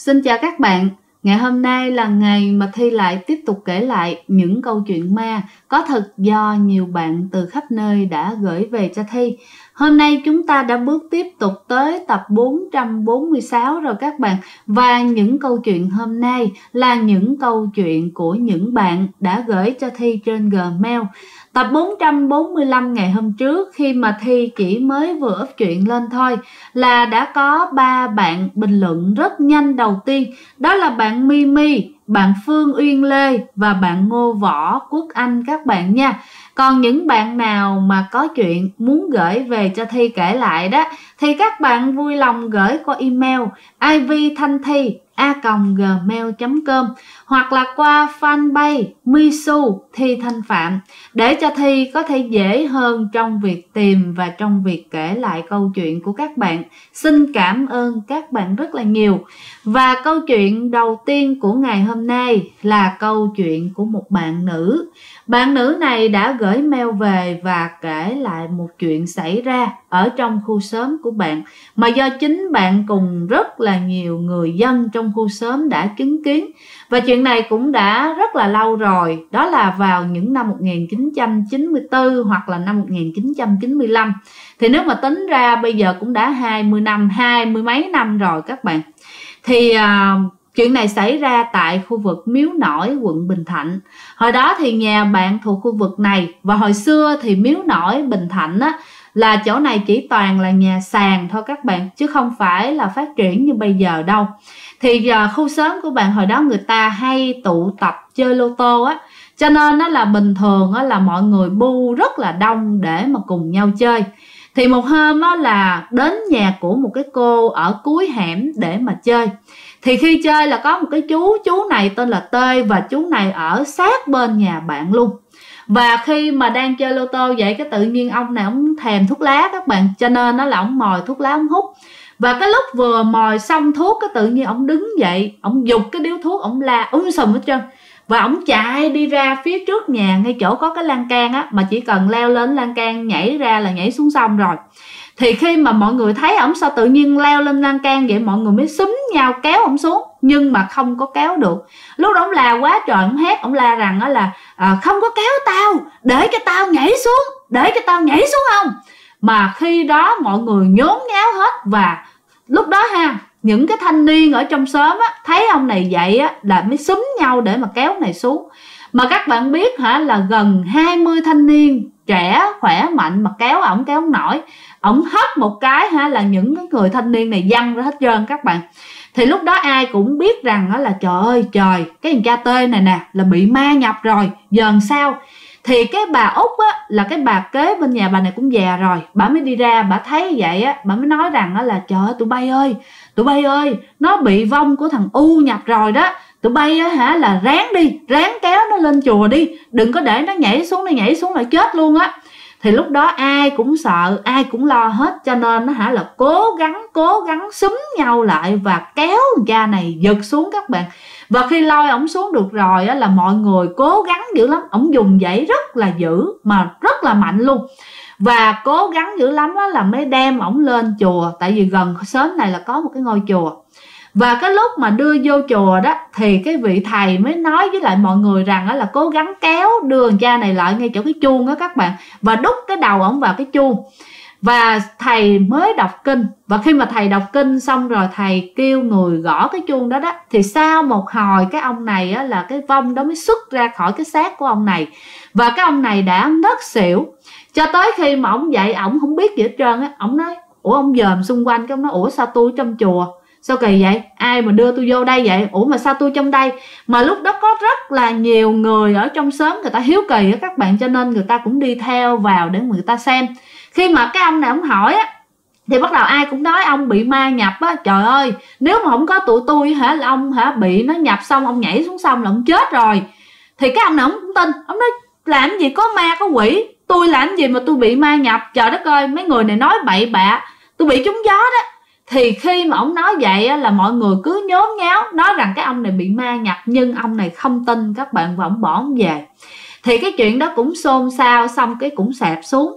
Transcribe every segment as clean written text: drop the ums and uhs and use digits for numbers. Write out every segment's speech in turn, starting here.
Xin chào các bạn. Ngày hôm nay là ngày mà Thi lại tiếp tục kể lại những câu chuyện ma có thật do nhiều bạn từ khắp nơi đã gửi về cho Thi. Hôm nay chúng ta đã bước tiếp tục tới tập 446 rồi các bạn. Và những câu chuyện hôm nay là những câu chuyện của những bạn đã gửi cho Thi trên Gmail. Tập 445 ngày hôm trước khi mà Thi chỉ mới vừa up chuyện lên thôi là đã có 3 bạn bình luận rất nhanh. Đầu tiên đó là bạn Mimi, bạn Phương Uyên Lê và bạn Ngô Võ Quốc Anh các bạn nha. Còn những bạn nào mà có chuyện muốn gửi về cho Thi kể lại đó thì các bạn vui lòng gửi qua email ivthanthi@gmail.com hoặc là qua fanpage Misu Thi Thanh Phạm để cho Thi có thể dễ hơn trong việc tìm và trong việc kể lại câu chuyện của các bạn. Xin cảm ơn các bạn rất là nhiều. Và câu chuyện đầu tiên của ngày hôm nay là câu chuyện của một bạn nữ. Bạn nữ này đã gửi mail về và kể lại một chuyện xảy ra ở trong khu xóm của bạn mà do chính bạn cùng rất là nhiều người dân trong khu xóm đã chứng kiến. Và chuyện này cũng đã rất là lâu rồi, đó là vào những năm 1994 hoặc là năm 1995. Thì nếu mà tính ra bây giờ cũng đã 20 năm, 20 mấy năm rồi các bạn. Thì chuyện này xảy ra tại khu vực Miếu Nổi, quận Bình Thạnh. Hồi đó thì nhà bạn thuộc khu vực này. Và hồi xưa thì Miếu Nổi, Bình Thạnh á, là chỗ này chỉ toàn là nhà sàn thôi các bạn, chứ không phải là phát triển như bây giờ đâu. Thì khu xóm của bạn hồi đó người ta hay tụ tập chơi lô tô á, cho nên nó là bình thường á, là mọi người bu rất là đông để mà cùng nhau chơi. Thì một hôm á, là đến nhà của một cái cô ở cuối hẻm để mà chơi. Thì khi chơi là có một cái chú này tên là Tê, và chú này ở sát bên nhà bạn luôn. Và khi mà đang chơi lô tô vậy, cái tự nhiên ông này ông thèm thuốc lá các bạn, cho nên nó là ông mồi thuốc lá ông hút. Và cái lúc vừa mồi xong thuốc, cái tự nhiên ông đứng dậy, ông giục cái điếu thuốc, ông la sùm hết trơn. Và ông chạy đi ra phía trước nhà, ngay chỗ có cái lan can á, mà chỉ cần leo lên lan can nhảy ra là nhảy xuống sông rồi. Thì khi mà mọi người thấy ổng sao tự nhiên leo lên lan can vậy, mọi người mới xúm nhau kéo ổng xuống, nhưng mà không có kéo được. Lúc đó ổng la quá trời, ổng hét, ổng la rằng đó là không có kéo tao, để cho tao nhảy xuống, để cho tao nhảy xuống không. Mà khi đó mọi người nhốn nháo hết. Và lúc đó ha, những cái thanh niên ở trong xóm á, thấy ông này vậy á, là mới xúm nhau để mà kéo này xuống. Mà các bạn biết hả, là gần 20 thanh niên trẻ khỏe mạnh mà kéo ổng nổi. Ổng hất một cái ha, là những cái người thanh niên này văng ra hết trơn các bạn. Thì lúc đó ai cũng biết rằng đó là trời ơi trời, cái thằng cha Tê này nè là bị ma nhập rồi, giờ làm sao. Thì cái bà Út á, là cái bà kế bên nhà bà này cũng già rồi, bà mới đi ra, bà thấy vậy á, bà mới nói rằng đó là trời ơi tụi bay ơi, nó bị vong của thằng U nhập rồi đó. Tụi bay á hả, là ráng kéo nó lên chùa đi, đừng có để nó nhảy xuống là chết luôn á. Thì lúc đó ai cũng sợ, ai cũng lo hết, cho nên nó hả là cố gắng xúm nhau lại và kéo cha này giật xuống các bạn. Và khi lôi ổng xuống được rồi á, là mọi người cố gắng dữ lắm, ổng dùng dãy rất là dữ mà rất là mạnh luôn. Và cố gắng dữ lắm á, là mới đem ổng lên chùa, tại vì gần xóm này là có một cái ngôi chùa. Và cái lúc mà đưa vô chùa đó thì cái vị thầy mới nói với lại mọi người rằng là cố gắng kéo đưa thằng cha này lại ngay chỗ cái chuông đó các bạn, và đút cái đầu ổng vào cái chuông. Và thầy mới đọc kinh. Và khi mà thầy đọc kinh xong rồi, thầy kêu người gõ cái chuông đó đó, thì sau một hồi cái ông này á, là cái vong đó mới xuất ra khỏi cái xác của ông này. Và cái ông này đã ngất xỉu. Cho tới khi mà ổng dậy, ổng không biết gì hết trơn á. Ổng nói ông dòm xung quanh, cái ông nói ủa sao tôi trong chùa, sao kỳ vậy, ai mà đưa tôi vô đây vậy, ủa mà sao tôi trong đây. Mà lúc đó có rất là nhiều người ở trong xóm người ta hiếu kỳ á các bạn, cho nên người ta cũng đi theo vào để người ta xem. Khi mà cái ông này ông hỏi á, thì bắt đầu ai cũng nói ông bị ma nhập á. Trời ơi, nếu mà không có tụi tôi hả, là ông hả bị nó nhập xong ông nhảy xuống sông là ông chết rồi. Thì cái ông này ông cũng tin, ông nói làm gì có ma có quỷ, tôi làm gì mà tôi bị ma nhập, trời đất ơi mấy người này nói bậy bạ, tôi bị trúng gió đó. Thì khi mà ông nói vậy á, là mọi người cứ nhốn nháo nói rằng cái ông này bị ma nhập, nhưng ông này không tin các bạn, và ông bỏ ông về. Thì cái chuyện đó cũng xôn xao, xong cái cũng xẹp xuống.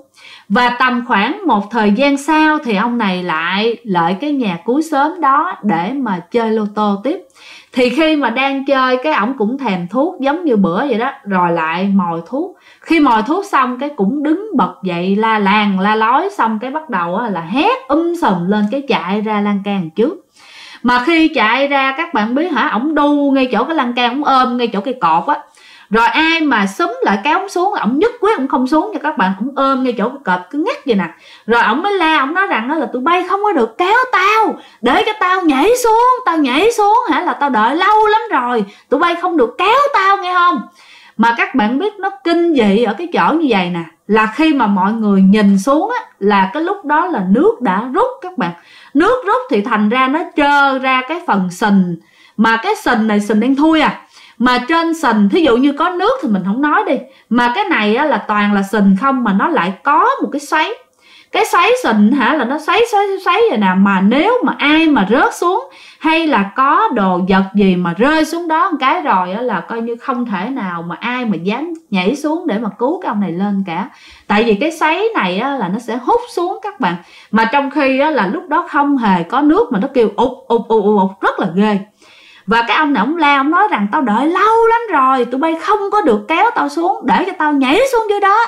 Và tầm khoảng một thời gian sau thì ông này lại lại cái nhà cuối xóm đó để mà chơi lô tô tiếp. Thì khi mà đang chơi cái ổng cũng thèm thuốc giống như bữa vậy đó, rồi lại mồi thuốc. Khi mồi thuốc xong cái cũng đứng bật dậy la làng la lối, xong cái bắt đầu là hét sùm lên, cái chạy ra lan can trước. Mà khi chạy ra các bạn biết hả, ổng đu ngay chỗ cái lan can, ổng ôm ngay chỗ cây cột á. Rồi ai mà xúm lại kéo ổng xuống, ổng nhất quyết ổng không xuống nha các bạn, ổng ôm ngay chỗ cái cột cứ ngắt vậy nè. Rồi ổng mới la, ổng nói rằng đó là tụi bay không có được kéo tao, để cho tao nhảy xuống hả, là tao đợi lâu lắm rồi, tụi bay không được kéo tao nghe không. Mà các bạn biết nó kinh dị ở cái chỗ như vậy nè, là khi mà mọi người nhìn xuống á, là cái lúc đó là nước đã rút các bạn. Nước rút thì thành ra nó trơ ra cái phần sình, mà cái sình này sình đen thui à. Mà trên sình thí dụ như có nước thì mình không nói đi, mà cái này á, là toàn là sình không, mà nó lại có một cái xoáy. Cái xoáy sình hả, là nó xoáy vậy nè. Mà nếu mà ai mà rớt xuống hay là có đồ vật gì mà rơi xuống đó một cái rồi á, là coi như không thể nào mà ai mà dám nhảy xuống để mà cứu cái ông này lên cả. Tại vì cái xoáy này á, là nó sẽ hút xuống các bạn. Mà trong khi á, là lúc đó không hề có nước mà nó kêu ụt rất là ghê. Và cái ông này ông la, ông nói rằng tao đợi lâu lắm rồi, tụi bay không có được kéo tao xuống, để cho tao nhảy xuống dưới đó.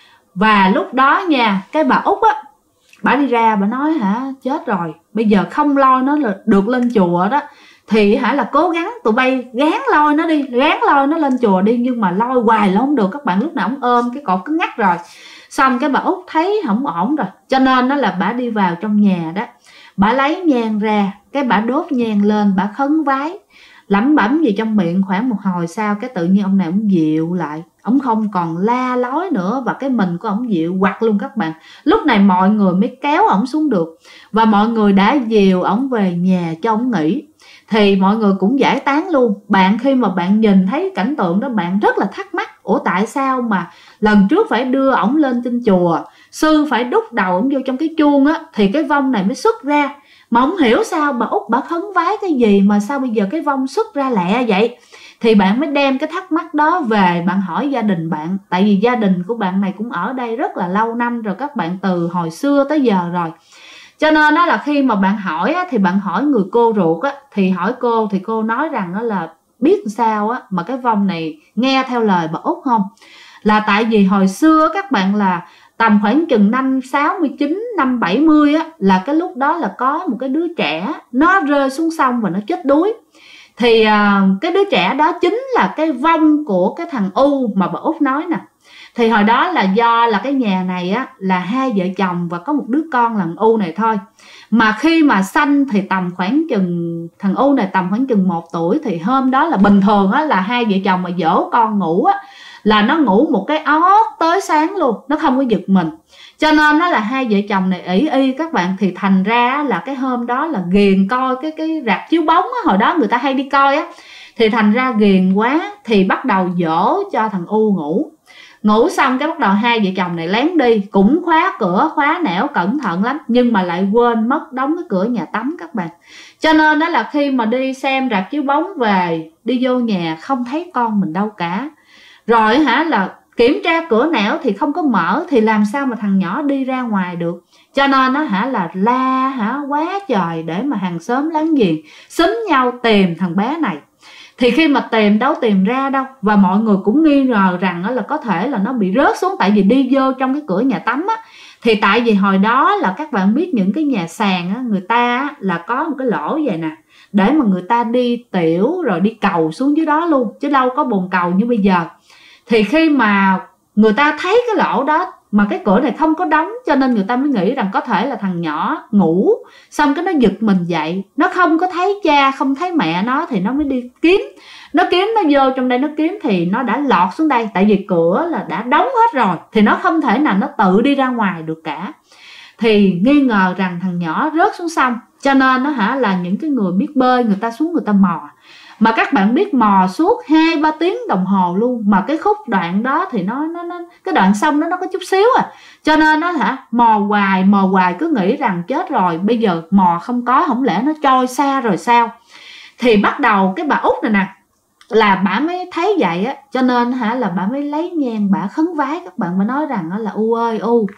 Và lúc đó nha, cái bà Út á, bà đi ra bà nói hả, chết rồi, bây giờ không lôi nó được lên chùa đó, thì hả là cố gắng tụi bay gán lôi nó đi, gán lôi nó lên chùa đi. Nhưng mà lôi hoài là không được các bạn, lúc nào ông ôm cái cột cứ ngắt rồi. Xong cái bà Út thấy không ổn rồi, cho nên đó là bà đi vào trong nhà đó, bà lấy nhang ra, cái bà đốt nhang lên, bà khấn vái lẩm bẩm gì trong miệng. Khoảng một hồi sau cái tự nhiên ông này ông dịu lại, ông không còn la lối nữa, và cái mình của ông dịu quặt luôn các bạn. Lúc này mọi người mới kéo ổng xuống được, và mọi người đã dìu ổng về nhà cho ổng nghỉ. Thì mọi người cũng giải tán luôn. Bạn khi mà bạn nhìn thấy cảnh tượng đó, bạn rất là thắc mắc, ủa tại sao mà lần trước phải đưa ổng lên trên chùa, sư phải đút đầu ổng vô trong cái chuông á, thì cái vong này mới xuất ra. Mà không hiểu sao bà Út bà khấn vái cái gì mà sao bây giờ cái vong xuất ra lẹ vậy. Thì bạn mới đem cái thắc mắc đó về bạn hỏi gia đình bạn. Tại vì gia đình của bạn này cũng ở đây rất là lâu năm rồi các bạn, từ hồi xưa tới giờ rồi. Cho nên đó là khi mà bạn hỏi á, thì bạn hỏi người cô ruột á, thì hỏi cô thì cô nói rằng đó là biết sao á mà cái vong này nghe theo lời bà Út không. Là tại vì hồi xưa các bạn là tầm khoảng chừng năm 69, năm 70 á, là cái lúc đó là có một cái đứa trẻ nó rơi xuống sông và nó chết đuối. Thì cái đứa trẻ đó chính là cái vong của cái thằng U mà bà Út nói nè. Thì hồi đó là do là cái nhà này á là hai vợ chồng và có một đứa con là thằng U này thôi. Mà khi mà sanh thì tầm khoảng chừng thằng U này tầm khoảng chừng 1 tuổi. Thì hôm đó là bình thường á, là hai vợ chồng mà dỗ con ngủ á, là nó ngủ một cái ót tới sáng luôn, nó không có giật mình. Cho nên nó là hai vợ chồng này ỷ y các bạn. Thì thành ra là cái hôm đó là ghiền coi cái rạp chiếu bóng á, hồi đó người ta hay đi coi á. Thì thành ra ghiền quá thì bắt đầu dỗ cho thằng U ngủ. Ngủ xong cái bắt đầu hai vợ chồng này lén đi, cũng khóa cửa khóa nẻo cẩn thận lắm, nhưng mà lại quên mất đóng cái cửa nhà tắm các bạn. Cho nên đó là khi mà đi xem rạp chiếu bóng về, đi vô nhà không thấy con mình đâu cả. Rồi hả là kiểm tra cửa nẻo thì không có mở, thì làm sao mà thằng nhỏ đi ra ngoài được. Cho nên nó hả là la hả quá trời, để mà hàng xóm láng giềng xúm nhau tìm thằng bé này. Thì khi mà tìm đâu tìm ra đâu, và mọi người cũng nghi ngờ rằng là có thể là nó bị rớt xuống. Tại vì đi vô trong cái cửa nhà tắm á, thì tại vì hồi đó là các bạn biết những cái nhà sàn á, người ta á, là có một cái lỗ vậy nè, để mà người ta đi tiểu rồi đi cầu xuống dưới đó luôn, chứ đâu có bồn cầu như bây giờ. Thì khi mà người ta thấy cái lỗ đó mà cái cửa này không có đóng, cho nên người ta mới nghĩ rằng có thể là thằng nhỏ ngủ xong cái nó giật mình dậy, nó không có thấy cha không thấy mẹ nó, thì nó mới đi kiếm. Nó vô trong đây nó kiếm thì nó đã lọt xuống đây. Tại vì cửa là đã đóng hết rồi, thì nó không thể nào nó tự đi ra ngoài được cả. Thì nghi ngờ rằng thằng nhỏ rớt xuống sông. Cho nên nó hả là những cái người biết bơi người ta xuống người ta mò. Mà các bạn biết mò suốt 2-3 tiếng đồng hồ luôn. Mà cái khúc đoạn đó thì nó cái đoạn sông nó có chút xíu à. Cho nên nó hả mò hoài cứ nghĩ rằng chết rồi, bây giờ mò không có, không lẽ nó trôi xa rồi sao. Thì bắt đầu cái bà Út này nè, là bà mới thấy vậy á, cho nên hả là bà mới lấy nhang bà khấn vái các bạn, mới nói rằng là U ơi U,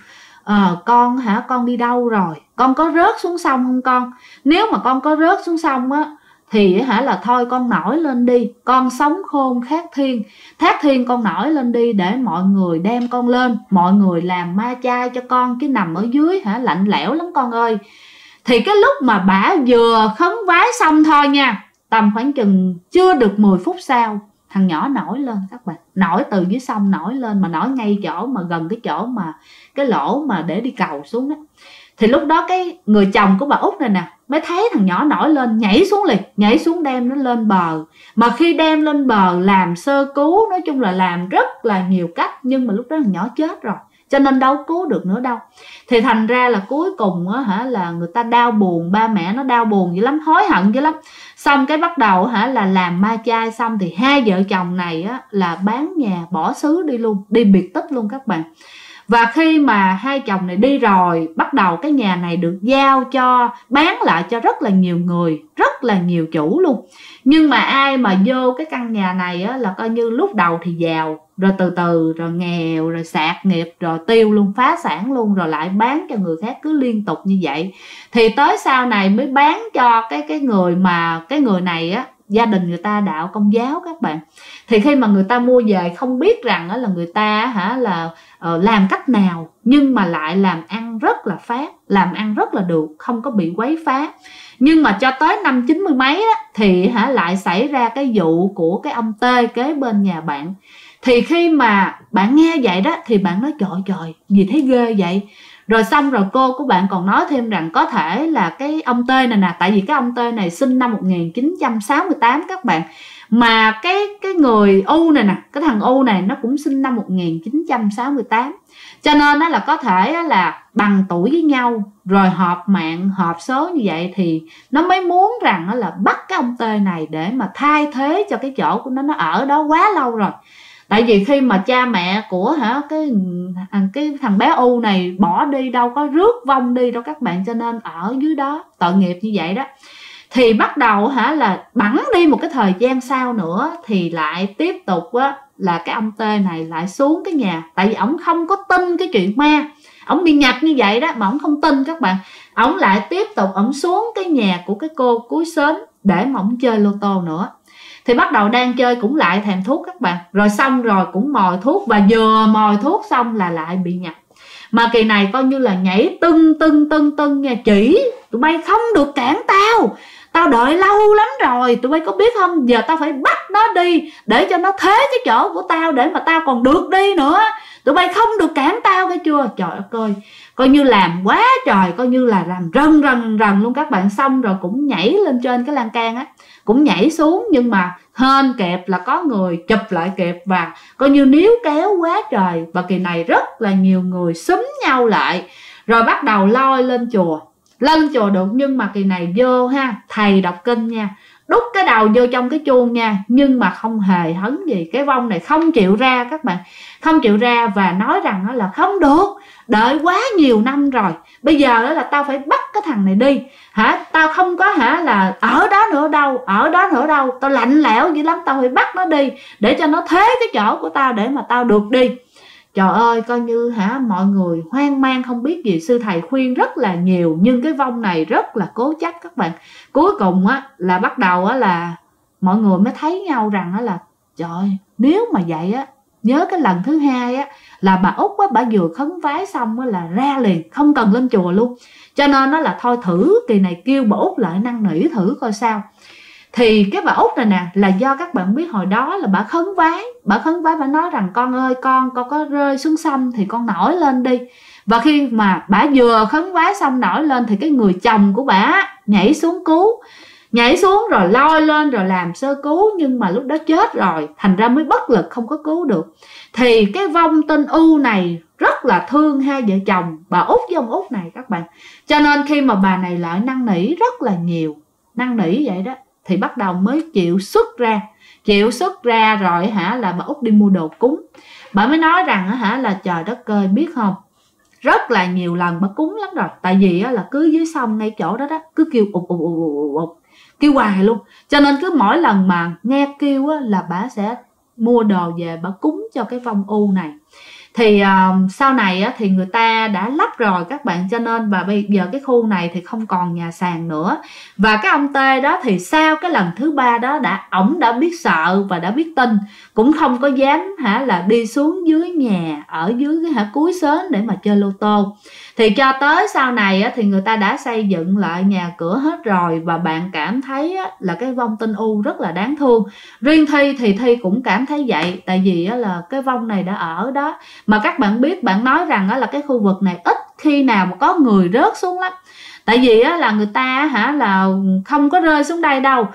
Con hả, con đi đâu rồi, con có rớt xuống sông không con? Nếu mà con có rớt xuống sông á thì hả là thôi con nổi lên đi, con sống khôn khác thiên, thác thiên con nổi lên đi để mọi người đem con lên, mọi người làm ma chay cho con, chứ nằm ở dưới hả lạnh lẽo lắm con ơi. Thì cái lúc mà bả vừa khấn vái xong thôi nha, tầm khoảng chừng chưa được 10 phút sau, thằng nhỏ nổi lên các bạn, nổi từ dưới sông nổi lên, mà nổi ngay chỗ mà gần cái chỗ mà cái lỗ mà để đi cầu xuống đó. Thì lúc đó cái người chồng của bà Út này nè mới thấy thằng nhỏ nổi lên, nhảy xuống liền, nhảy xuống đem nó lên bờ. Mà khi đem lên bờ làm sơ cứu, nói chung là làm rất là nhiều cách, nhưng mà lúc đó thằng nhỏ chết rồi, cho nên đâu cứu được nữa đâu. Thì thành ra là cuối cùng á hả là người ta đau buồn, ba mẹ nó đau buồn dữ lắm, hối hận dữ lắm. Xong cái bắt đầu hả là làm ma chay xong thì hai vợ chồng này á là bán nhà bỏ xứ đi luôn, đi biệt tích luôn các bạn. Và khi mà hai chồng này đi rồi, bắt đầu cái nhà này được giao cho, bán lại cho rất là nhiều người, rất là nhiều chủ luôn. Nhưng mà ai mà vô cái căn nhà này á, là coi như lúc đầu thì giàu, rồi từ từ rồi nghèo, rồi sạt nghiệp, rồi tiêu luôn, phá sản luôn, rồi lại bán cho người khác, cứ liên tục như vậy. Thì tới sau này mới bán cho cái người mà cái người này á, gia đình người ta đạo Công giáo các bạn. Thì khi mà người ta mua về không biết rằng là người ta hả là làm cách nào, nhưng mà lại làm ăn rất là phát, làm ăn rất là được, không có bị quấy phá. Nhưng mà cho tới năm 90 mấy á, thì hả lại xảy ra cái vụ của cái ông Tê kế bên nhà bạn. Thì khi mà bạn nghe vậy đó thì bạn nói trời trời gì thấy ghê vậy. Rồi xong rồi cô của bạn còn nói thêm rằng có thể là cái ông Tê này nè, tại vì cái ông Tê này sinh năm 1968 các bạn. Mà cái người U này nè, cái thằng U này nó cũng sinh năm 1968. Cho nên nó là có thể là bằng tuổi với nhau, rồi họp mạng, họp số như vậy thì nó mới muốn rằng là bắt cái ông Tê này để mà thay thế cho cái chỗ của nó ở đó quá lâu rồi. Tại vì khi mà cha mẹ của cái thằng bé U này bỏ đi, đâu có rước vong đi đâu các bạn, cho nên ở dưới đó tội nghiệp như vậy đó. Thì bắt đầu hả là bẵng đi một cái thời gian sau nữa thì lại tiếp tục á là cái ông Tê này lại xuống cái nhà. Tại vì ổng không có tin cái chuyện ma, ổng bị nhập như vậy đó mà ổng không tin các bạn. Ổng lại tiếp tục ổng xuống cái nhà của cái cô cuối xóm để mà ổng chơi lô tô nữa. Thì bắt đầu đang chơi cũng lại thèm thuốc các bạn. Rồi xong rồi cũng mồi thuốc, và vừa mồi thuốc xong là lại bị nhập. Mà kỳ này coi như là nhảy tưng nha. Chỉ tụi bay không được cản tao, tao đợi lâu lắm rồi, tụi bay có biết không? Giờ tao phải bắt nó đi để cho nó thế cái chỗ của tao để mà tao còn được đi nữa. Tụi bay không được cản tao nghe chưa? Trời ơi, coi như làm quá trời, coi như là làm rần luôn các bạn. Xong rồi cũng nhảy lên trên cái lan can á, cũng nhảy xuống, nhưng mà hên kẹp là có người chụp lại kịp, và coi như níu kéo quá trời. Và kỳ này rất là nhiều người xúm nhau lại, rồi bắt đầu lôi lên chùa. Lên chùa được, nhưng mà kỳ này vô ha, thầy đọc kinh nha, đút cái đầu vô trong cái chuông nha, nhưng mà không hề hấn gì. Cái vong này không chịu ra các bạn, không chịu ra, và nói rằng là không được, đợi quá nhiều năm rồi, bây giờ đó là tao phải bắt cái thằng này đi hả, tao không có hả là ở đó nữa đâu, tao lạnh lẽo dữ lắm, tao phải bắt nó đi để cho nó thế cái chỗ của tao để mà tao được đi. Trời ơi, coi như hả mọi người hoang mang không biết gì, sư thầy khuyên rất là nhiều, nhưng cái vong này rất là cố chấp các bạn. Cuối cùng á là bắt đầu á là mọi người mới thấy nhau rằng á là trời, nếu mà vậy á, nhớ cái lần thứ hai á là bà Út á, bà vừa khấn vái xong á là ra liền, không cần lên chùa luôn. Cho nên nó là thôi thử kỳ này kêu bà Út lại năn nỉ thử coi sao. Thì cái bà Út này nè, là do các bạn biết hồi đó là bà khấn vái, bà nói rằng con ơi, con có rơi xuống sông thì con nổi lên đi. Và khi mà bà vừa khấn vái xong nổi lên thì cái người chồng của bà nhảy xuống cứu, nhảy xuống rồi lôi lên rồi làm sơ cứu, nhưng mà lúc đó chết rồi, thành ra mới bất lực không có cứu được. Thì cái vong tên U này rất là thương hai vợ chồng bà Út với ông Út này các bạn. Cho nên khi mà bà này lại năn nỉ rất là nhiều, năn nỉ vậy đó, thì bắt đầu mới chịu xuất ra rồi hả là bà Út đi mua đồ cúng. Bà mới nói rằng hả là trời đất ơi, biết không, rất là nhiều lần bà cúng lắm rồi. Tại vì là cứ dưới sông ngay chỗ đó đó, cứ kêu ụt kêu hoài luôn. Cho nên cứ mỗi lần mà nghe kêu là bà sẽ mua đồ về bà cúng cho cái vong U này. Thì sau này thì người ta đã lắp rồi các bạn, cho nên và bây giờ cái khu này thì không còn nhà sàn nữa. Và cái ông Tê đó thì sau cái lần thứ 3 đó ổng đã biết sợ và đã biết tin, cũng không có dám là đi xuống dưới nhà ở dưới cái cuối xến để mà chơi lô tô. Thì cho tới sau này thì người ta đã xây dựng lại nhà cửa hết rồi, và bạn cảm thấy là cái vong tinh U rất là đáng thương. Riêng Thi thì Thi cũng cảm thấy vậy, tại vì là cái vong này đã ở đó. Mà các bạn biết, bạn nói rằng là cái khu vực này ít khi nào mà có người rớt xuống lắm. Tại vì là người ta là không có rơi xuống đây đâu.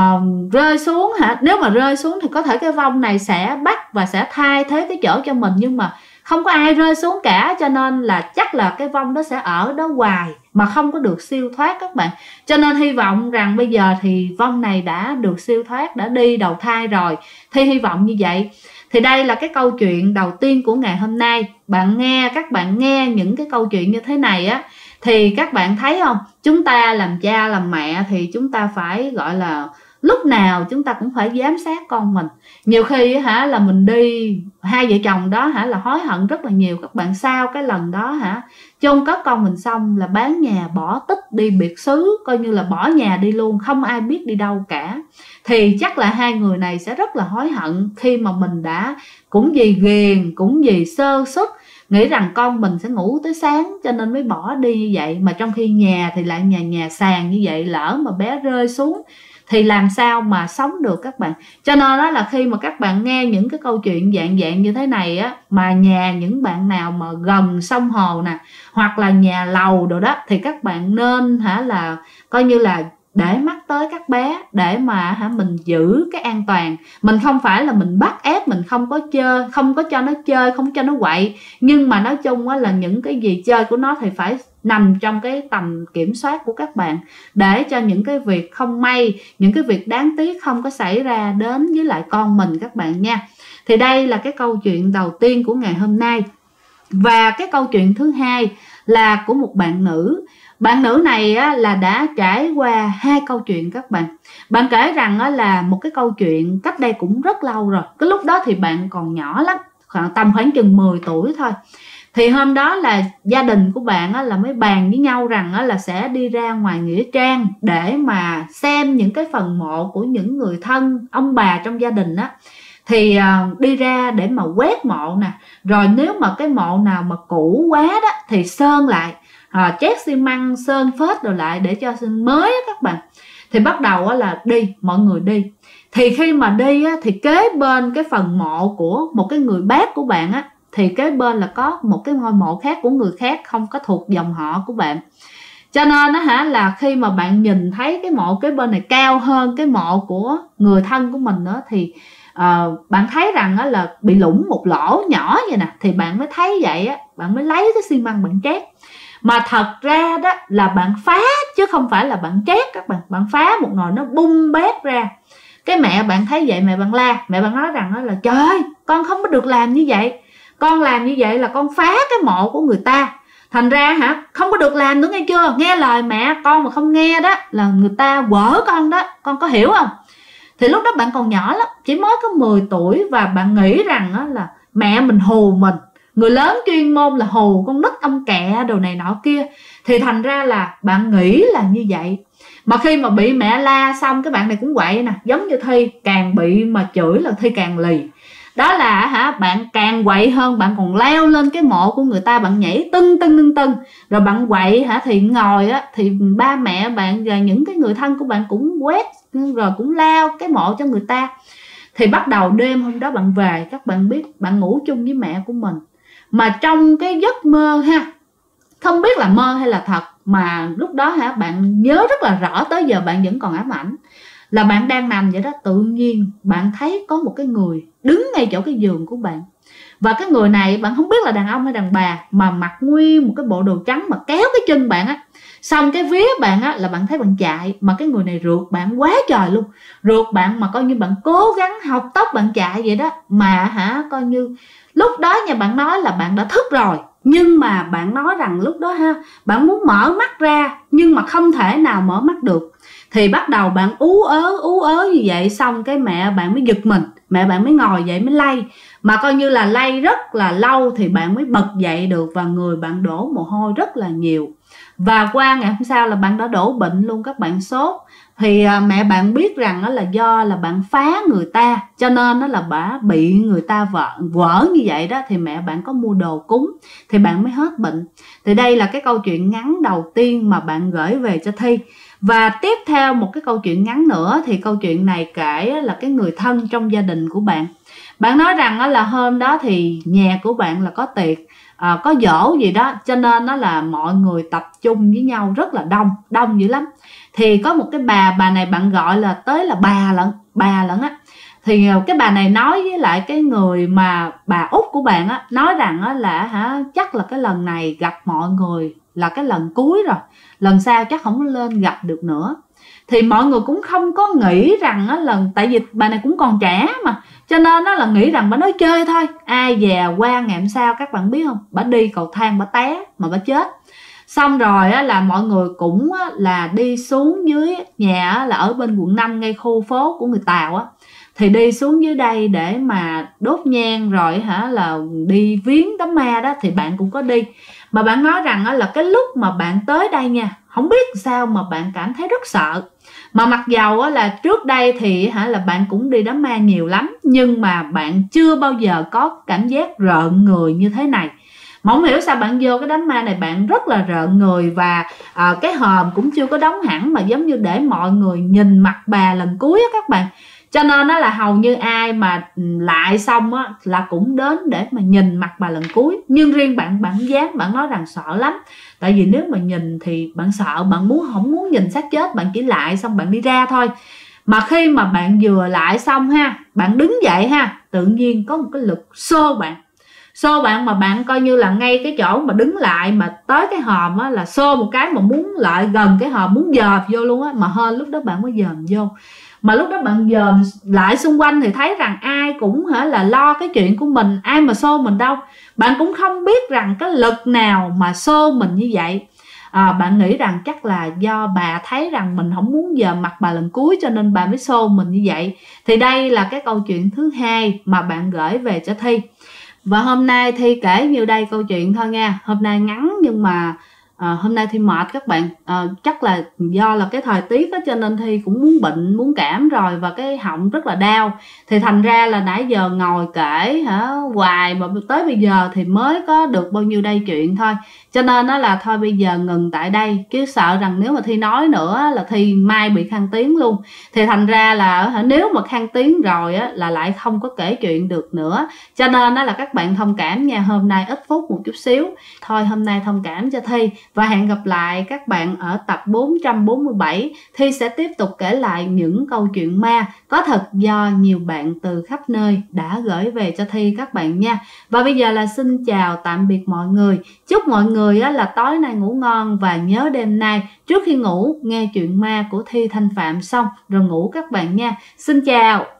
Rơi xuống nếu mà rơi xuống thì có thể cái vong này sẽ bắt và sẽ thay thế cái chỗ cho mình, nhưng mà không có ai rơi xuống cả, cho nên là chắc là cái vong đó sẽ ở đó hoài mà không có được siêu thoát các bạn. Cho nên hy vọng rằng bây giờ thì vong này đã được siêu thoát, đã đi đầu thai rồi. Thì hy vọng như vậy. Thì đây là cái câu chuyện đầu tiên của ngày hôm nay. Các bạn nghe những cái câu chuyện như thế này thì các bạn thấy không? Chúng ta làm cha làm mẹ thì chúng ta phải gọi là lúc nào chúng ta cũng phải giám sát con mình. Nhiều khi là mình đi, hai vợ chồng đó là hối hận rất là nhiều các bạn. Sau cái lần đó chôn cất con mình xong là bán nhà bỏ tích đi biệt xứ, coi như là bỏ nhà đi luôn, không ai biết đi đâu cả. Thì chắc là hai người này sẽ rất là hối hận khi mà mình đã cũng vì ghiền, cũng vì sơ suất, nghĩ rằng con mình sẽ ngủ tới sáng cho nên mới bỏ đi như vậy. Mà trong khi nhà thì lại nhà sàn như vậy, lỡ mà bé rơi xuống thì làm sao mà sống được các bạn. Cho nên đó là khi mà các bạn nghe những cái câu chuyện dạng như thế này mà nhà những bạn nào mà gần sông hồ nè, hoặc là nhà lầu đồ đó, thì các bạn nên là coi như là để mắt tới các bé để mà mình giữ cái an toàn. Mình không phải là mình bắt ép, mình không có chơi, không có cho nó chơi, không cho nó quậy, nhưng mà nói chung là những cái gì chơi của nó thì phải nằm trong cái tầm kiểm soát của các bạn, để cho những cái việc không may, những cái việc đáng tiếc không có xảy ra đến với lại con mình các bạn nha. Thì đây là cái câu chuyện đầu tiên của ngày hôm nay. Và cái câu chuyện thứ hai là của một bạn nữ. Bạn nữ này là đã trải qua hai câu chuyện các bạn. Bạn kể rằng là một cái câu chuyện cách đây cũng rất lâu rồi. Cái lúc đó thì bạn còn nhỏ lắm, khoảng chừng 10 tuổi thôi. Thì hôm đó là gia đình của bạn là mới bàn với nhau rằng là sẽ đi ra ngoài nghĩa trang để mà xem những cái phần mộ của những người thân, ông bà trong gia đình thì đi ra để mà quét mộ nè, rồi nếu mà cái mộ nào mà cũ quá đó thì sơn lại, chét xi măng sơn phết rồi lại để cho mới các bạn. Thì bắt đầu là mọi người đi. Thì khi mà đi thì kế bên cái phần mộ của một cái người bác của bạn thì kế bên là có một cái ngôi mộ khác của người khác, không có thuộc dòng họ của bạn. Cho nên là khi mà bạn nhìn thấy cái mộ kế bên này cao hơn cái mộ của người thân của mình thì bạn thấy rằng là bị lủng một lỗ nhỏ vậy nè. Thì bạn mới thấy vậy bạn mới lấy cái xi măng bạn trét. Mà thật ra đó là bạn phá chứ không phải là bạn trét các bạn. Bạn phá một nồi nó bung bét ra. Cái mẹ bạn thấy vậy, mẹ bạn la. Mẹ bạn nói rằng là trời ơi, con không có được làm như vậy. Con làm như vậy là con phá cái mộ của người ta. Thành ra không có được làm nữa nghe chưa. Nghe lời mẹ, con mà không nghe đó là người ta quở con đó. Con có hiểu không? Thì lúc đó bạn còn nhỏ lắm, chỉ mới có 10 tuổi. Và bạn nghĩ rằng là mẹ mình hù mình. Người lớn chuyên môn là hù con nít ông kẹ đồ này nọ kia. Thì thành ra là bạn nghĩ là như vậy. Mà khi mà bị mẹ la xong, cái bạn này cũng quậy nè, giống như Thi, càng bị mà chửi là Thi càng lì. Đó là bạn càng quậy hơn, bạn còn leo lên cái mộ của người ta, bạn nhảy tưng. Rồi bạn quậy thì ngồi thì ba mẹ bạn và những cái người thân của bạn cũng quét rồi cũng lao cái mộ cho người ta. Thì bắt đầu đêm hôm đó bạn về, các bạn biết bạn ngủ chung với mẹ của mình. Mà trong cái giấc mơ không biết là mơ hay là thật, mà lúc đó bạn nhớ rất là rõ, tới giờ bạn vẫn còn ám ảnh. Là bạn đang nằm vậy đó, tự nhiên bạn thấy có một cái người đứng ngay chỗ cái giường của bạn. Và cái người này bạn không biết là đàn ông hay đàn bà, mà mặc nguyên một cái bộ đồ trắng mà kéo cái chân bạn xong cái vía bạn là bạn thấy bạn chạy. Mà cái người này rượt bạn quá trời luôn, rượt bạn mà coi như bạn cố gắng học tốc bạn chạy vậy đó. Mà coi như lúc đó nha, bạn nói là bạn đã thức rồi, nhưng mà bạn nói rằng lúc đó bạn muốn mở mắt ra nhưng mà không thể nào mở mắt được. Thì bắt đầu bạn ú ớ như vậy. Xong cái mẹ bạn mới giật mình. mẹ bạn mới ngồi dậy mới lay, mà coi như là lay rất là lâu thì bạn mới bật dậy được, và người bạn đổ mồ hôi rất là nhiều. Và qua ngày hôm sau là bạn đã đổ bệnh luôn các bạn, sốt. Thì mẹ bạn biết rằng là do là bạn phá người ta, cho nên là bà bị người ta vỡ như vậy đó, thì mẹ bạn có mua đồ cúng thì bạn mới hết bệnh. Thì đây là cái câu chuyện ngắn đầu tiên mà bạn gửi về cho Thi. Và tiếp theo một cái câu chuyện ngắn nữa, thì câu chuyện này kể là cái người thân trong gia đình của bạn. Bạn nói rằng là hôm đó thì nhà của bạn là có tiệc, có giỗ gì đó, cho nên nó là mọi người tập trung với nhau rất là đông dữ lắm. Thì có một cái bà này bạn gọi là tới là bà lận á. Thì cái bà này nói với lại cái người mà bà út của bạn á, nói rằng là chắc là cái lần này gặp mọi người là cái lần cuối rồi, lần sau chắc không lên gặp được nữa. Thì mọi người cũng không có nghĩ rằng tại vì bà này cũng còn trẻ mà, cho nên là nghĩ rằng bà nói chơi thôi. Ai dè qua ngày hôm sau các bạn biết không, bà đi cầu thang bà té mà bà chết. Xong rồi là mọi người cũng là đi xuống dưới nhà, là ở bên quận 5 ngay khu phố của người Tàu á, thì đi xuống dưới đây để mà đốt nhang rồi là đi viếng đám ma đó. Thì bạn cũng có đi, mà bạn nói rằng là cái lúc mà bạn tới đây nha, không biết sao mà bạn cảm thấy rất sợ. Mà mặc dầu là trước đây thì là bạn cũng đi đám ma nhiều lắm, nhưng mà bạn chưa bao giờ có cảm giác rợn người như thế này. Mà không hiểu sao bạn vô cái đám ma này bạn rất là rợn người. Và cái hòm cũng chưa có đóng hẳn, mà giống như để mọi người nhìn mặt bà lần cuối á các bạn. Cho nên là hầu như ai mà lại xong á là cũng đến để mà nhìn mặt bà lần cuối. Nhưng riêng bạn không dám, bạn nói rằng sợ lắm. Tại vì nếu mà nhìn thì bạn sợ, bạn không muốn nhìn xác chết, bạn chỉ lại xong bạn đi ra thôi. Mà khi mà bạn vừa lại xong bạn đứng dậy tự nhiên có một cái lực xô bạn mà bạn coi như là ngay cái chỗ mà đứng lại mà tới cái hòm là xô một cái mà muốn lại gần cái hòm, muốn dòm vô luôn á. Mà hơn lúc đó bạn mới dòm vô, mà lúc đó bạn dòm lại xung quanh thì thấy rằng ai cũng là lo cái chuyện của mình, ai mà xô mình đâu. Bạn cũng không biết rằng cái lực nào mà xô mình như vậy. Bạn nghĩ rằng chắc là do bà thấy rằng mình không muốn dòm mặt bà lần cuối, cho nên bà mới xô mình như vậy. Thì đây là cái câu chuyện thứ hai mà bạn gửi về cho Thi. Và hôm nay Thi kể nhiêu đây câu chuyện thôi nha. Hôm nay ngắn nhưng mà hôm nay Thi mệt các bạn. Chắc là do là cái thời tiết đó, cho nên Thi cũng muốn bệnh, muốn cảm rồi, và cái họng rất là đau. Thì thành ra là nãy giờ ngồi kể hoài mà tới bây giờ thì mới có được bao nhiêu đây chuyện thôi. Cho nên là thôi bây giờ ngừng tại đây, chứ sợ rằng nếu mà Thi nói nữa là Thi mai bị khang tiếng luôn. Thì thành ra là nếu mà khang tiếng rồi là lại không có kể chuyện được nữa. Cho nên là các bạn thông cảm nha, hôm nay ít phút một chút xíu. Thôi hôm nay thông cảm cho Thi. Và hẹn gặp lại các bạn ở tập 447. Thi sẽ tiếp tục kể lại những câu chuyện ma có thật do nhiều bạn từ khắp nơi đã gửi về cho Thi các bạn nha. Và bây giờ là xin chào tạm biệt mọi người. Chúc mọi người là tối nay ngủ ngon, và nhớ đêm nay trước khi ngủ nghe chuyện ma của Thi Thanh Phạm xong rồi ngủ các bạn nha. Xin chào.